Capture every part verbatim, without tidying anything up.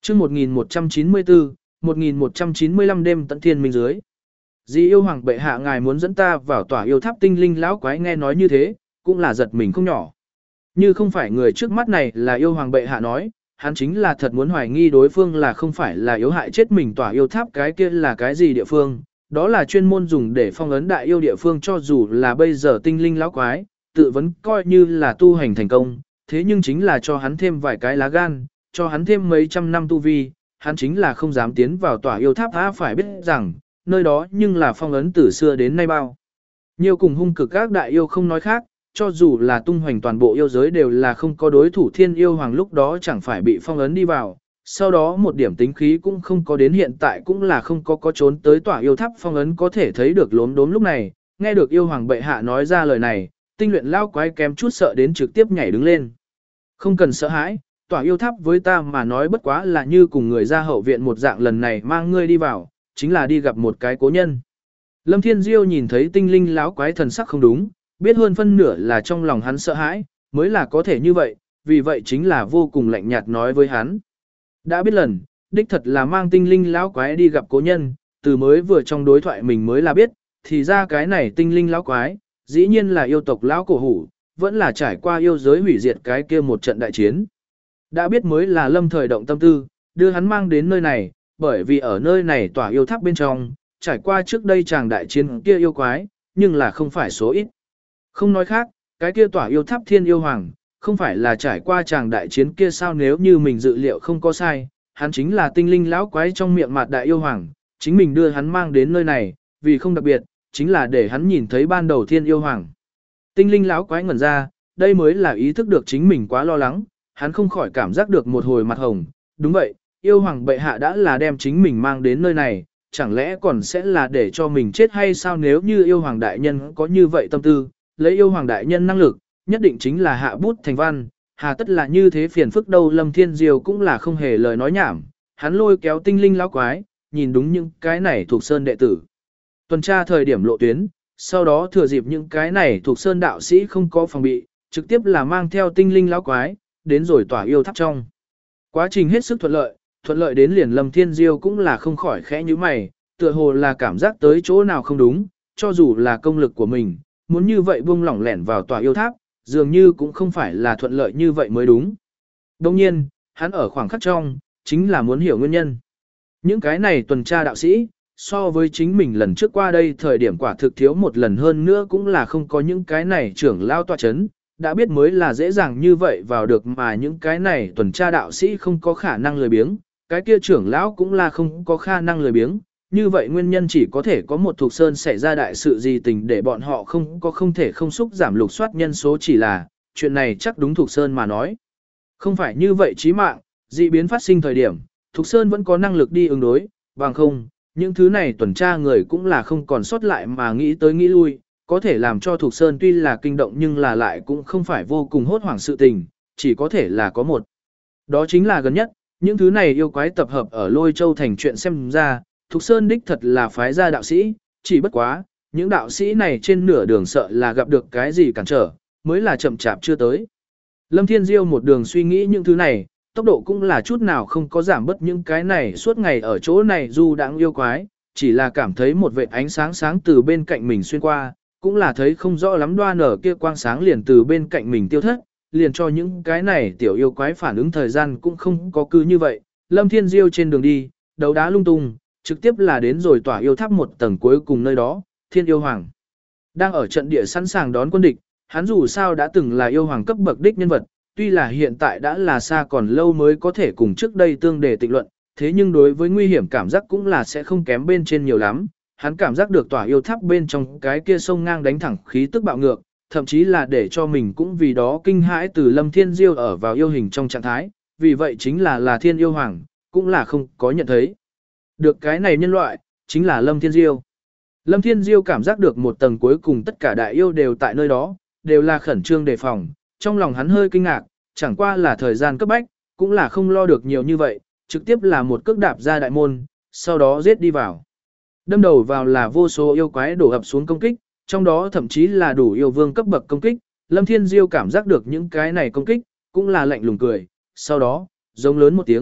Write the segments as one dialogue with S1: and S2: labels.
S1: chương một nghìn một trăm chín mươi tư, một nghìn một trăm chín mươi lăm đêm tận thiên minh dưới. Dì yêu hoàng bệ hạ ngài muốn dẫn ta vào tòa yêu tháp tinh linh lão quái nghe nói như thế, cũng là giật mình không nhỏ. Như không phải người trước mắt này là yêu hoàng bệ hạ nói, hắn chính là thật muốn hoài nghi đối phương là không phải là yếu hại chết mình tòa yêu tháp cái kia là cái gì địa phương. Đó là chuyên môn dùng để phong ấn đại yêu địa phương cho dù là bây giờ tinh linh lão quái, tự vẫn coi như là tu hành thành công, thế nhưng chính là cho hắn thêm vài cái lá gan, cho hắn thêm mấy trăm năm tu vi, hắn chính là không dám tiến vào tòa yêu tháp á phải biết rằng, nơi đó nhưng là phong ấn từ xưa đến nay bao. Nhiều cùng hung cực các đại yêu không nói khác, cho dù là tung hoành toàn bộ yêu giới đều là không có đối thủ thiên yêu hoàng lúc đó chẳng phải bị phong ấn đi vào, sau đó một điểm tính khí cũng không có đến hiện tại cũng là không có có trốn tới tòa yêu tháp phong ấn có thể thấy được lốm đốm lúc này, nghe được yêu hoàng bệ hạ nói ra lời này, tinh luyện lao quái kém chút sợ đến trực tiếp nhảy đứng lên. Không cần sợ hãi, tòa yêu tháp với ta mà nói bất quá là như cùng người ra hậu viện một dạng lần này mang ngươi đi vào, chính là đi gặp một cái cố nhân. Lâm Thiên Diêu nhìn thấy tinh linh lão quái thần sắc không đúng, biết hơn phân nửa là trong lòng hắn sợ hãi, mới là có thể như vậy, vì vậy chính là vô cùng lạnh nhạt nói với hắn. Đã biết lần, đích thật là mang tinh linh lão quái đi gặp cố nhân, từ mới vừa trong đối thoại mình mới là biết, thì ra cái này tinh linh lão quái, dĩ nhiên là yêu tộc lão cổ hủ, vẫn là trải qua yêu giới hủy diệt cái kia một trận đại chiến. Đã biết mới là lâm thời động tâm tư, đưa hắn mang đến nơi này, bởi vì ở nơi này tỏa yêu tháp bên trong, trải qua trước đây chàng đại chiến kia yêu quái, nhưng là không phải số ít. Không nói khác, cái kia tỏa yêu tháp thiên yêu hoàng, không phải là trải qua chàng đại chiến kia sao nếu như mình dự liệu không có sai, hắn chính là tinh linh lão quái trong miệng mặt đại yêu hoàng, chính mình đưa hắn mang đến nơi này, vì không đặc biệt, chính là để hắn nhìn thấy ban đầu thiên yêu hoàng. Tinh linh lão quái ngẩn ra, đây mới là ý thức được chính mình quá lo lắng, hắn không khỏi cảm giác được một hồi mặt hồng, đúng vậy, yêu hoàng bệ hạ đã là đem chính mình mang đến nơi này, chẳng lẽ còn sẽ là để cho mình chết hay sao nếu như yêu hoàng đại nhân có như vậy tâm tư, lấy yêu hoàng đại nhân năng lực, nhất định chính là hạ bút thành văn, hà tất là như thế phiền phức đâu Lâm Thiên Diêu cũng là không hề lời nói nhảm, hắn lôi kéo tinh linh lão quái, nhìn đúng những cái này thuộc sơn đệ tử. Tuần tra thời điểm lộ tuyến, sau đó thừa dịp những cái này thuộc sơn đạo sĩ không có phòng bị, trực tiếp là mang theo tinh linh lão quái, đến rồi tỏa yêu tháp trong. Quá trình hết sức thuận lợi, thuận lợi đến liền Lâm Thiên Diêu cũng là không khỏi khẽ như mày, tựa hồ là cảm giác tới chỗ nào không đúng, cho dù là công lực của mình, muốn như vậy buông lỏng lẻn vào tòa yêu tháp, dường như cũng không phải là thuận lợi như vậy mới đúng. Đồng nhiên, hắn ở khoảng khắc trong, chính là muốn hiểu nguyên nhân. Những cái này tuần tra đạo sĩ, so với chính mình lần trước qua đây thời điểm quả thực thiếu một lần hơn nữa cũng là không có những cái này trưởng lao tòa chấn, đã biết mới là dễ dàng như vậy vào được mà những cái này tuần tra đạo sĩ không có khả năng lười biếng, cái kia trưởng lão cũng là không có khả năng lười biếng, như vậy nguyên nhân chỉ có thể có một thuộc sơn xảy ra đại sự gì tình để bọn họ không có không thể không xúc giảm lục soát nhân số chỉ là, chuyện này chắc đúng thuộc sơn mà nói. Không phải như vậy chí mạng, dị biến phát sinh thời điểm, thuộc sơn vẫn có năng lực đi ứng đối, bằng không, những thứ này tuần tra người cũng là không còn sót lại mà nghĩ tới nghĩ lui, có thể làm cho thuộc sơn tuy là kinh động nhưng là lại cũng không phải vô cùng hốt hoảng sự tình, chỉ có thể là có một. Đó chính là gần nhất, những thứ này yêu quái tập hợp ở Lôi Châu thành chuyện xem ra, Thục Sơn đích thật là phái gia đạo sĩ, chỉ bất quá, những đạo sĩ này trên nửa đường sợ là gặp được cái gì cản trở, mới là chậm chạp chưa tới. Lâm Thiên Diêu một đường suy nghĩ những thứ này, tốc độ cũng là chút nào không có giảm bớt những cái này suốt ngày ở chỗ này dù đang yêu quái, chỉ là cảm thấy một vệt ánh sáng sáng từ bên cạnh mình xuyên qua, cũng là thấy không rõ lắm đoan nở kia quang sáng liền từ bên cạnh mình tiêu thất, liền cho những cái này tiểu yêu quái phản ứng thời gian cũng không có cứ như vậy. Lâm Thiên Diêu trên đường đi, đấu đá lung tung, trực tiếp là đến rồi tỏa yêu tháp một tầng cuối cùng nơi đó, Thiên Yêu Hoàng. Đang ở trận địa sẵn sàng đón quân địch, hắn dù sao đã từng là yêu hoàng cấp bậc đích nhân vật, tuy là hiện tại đã là xa còn lâu mới có thể cùng trước đây tương đề tịnh luận, thế nhưng đối với nguy hiểm cảm giác cũng là sẽ không kém bên trên nhiều lắm. Hắn cảm giác được tỏa yêu tháp bên trong cái kia sông ngang đánh thẳng khí tức bạo ngược, thậm chí là để cho mình cũng vì đó kinh hãi từ Lâm Thiên Diêu ở vào yêu hình trong trạng thái, vì vậy chính là là Thiên Yêu Hoàng, cũng là không có nhận thấy. Được cái này nhân loại, chính là Lâm Thiên Diêu. Lâm Thiên Diêu cảm giác được một tầng cuối cùng tất cả đại yêu đều tại nơi đó, đều là khẩn trương đề phòng, trong lòng hắn hơi kinh ngạc, chẳng qua là thời gian cấp bách, cũng là không lo được nhiều như vậy, trực tiếp là một cước đạp ra đại môn, sau đó giết đi vào. Đâm đầu vào là vô số yêu quái đổ ập xuống công kích, trong đó thậm chí là đủ yêu vương cấp bậc công kích, Lâm Thiên Diêu cảm giác được những cái này công kích, cũng là lạnh lùng cười, sau đó, giống lớn một tiếng,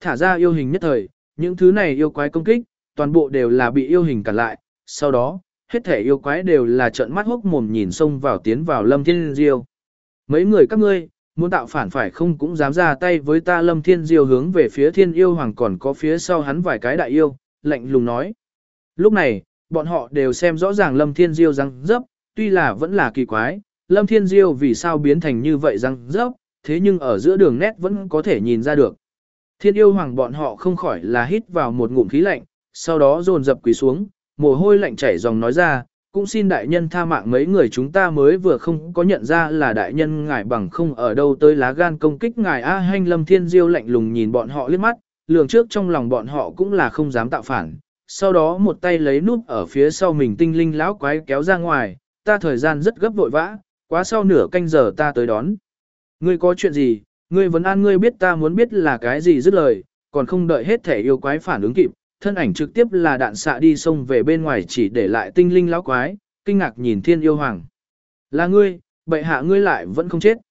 S1: thả ra yêu hình nhất thời, những thứ này yêu quái công kích, toàn bộ đều là bị yêu hình cản lại, sau đó, hết thể yêu quái đều là trợn mắt hốc mồm nhìn xông vào tiến vào Lâm Thiên Diêu. Mấy người các ngươi, muốn tạo phản phải không cũng dám ra tay với ta. Lâm Thiên Diêu hướng về phía Thiên Yêu Hoàng còn có phía sau hắn vài cái đại yêu, lạnh lùng nói. Lúc này, bọn họ đều xem rõ ràng Lâm Thiên Diêu răng dấp, tuy là vẫn là kỳ quái, Lâm Thiên Diêu vì sao biến thành như vậy răng dấp, thế nhưng ở giữa đường nét vẫn có thể nhìn ra được. Thiên Yêu Hoàng bọn họ không khỏi là hít vào một ngụm khí lạnh, sau đó dồn dập quỳ xuống, mồ hôi lạnh chảy dòng nói ra, cũng xin đại nhân tha mạng, mấy người chúng ta mới vừa không có nhận ra là đại nhân ngài bằng không ở đâu tới lá gan công kích ngài. A Hanh. Lâm Thiên Diêu lạnh lùng nhìn bọn họ liếc mắt, lường trước trong lòng bọn họ cũng là không dám tạo phản, sau đó một tay lấy núp ở phía sau mình tinh linh lão quái kéo ra ngoài, ta thời gian rất gấp vội vã, quá sau nửa canh giờ ta tới đón. Ngươi có chuyện gì, ngươi vấn an ngươi biết ta muốn biết là cái gì, dứt lời, còn không đợi hết thể yêu quái phản ứng kịp, thân ảnh trực tiếp là đạn xạ đi xông về bên ngoài, chỉ để lại tinh linh lão quái, kinh ngạc nhìn Thiên Yêu Hoàng. Là ngươi, bệ hạ, ngươi lại vẫn không chết.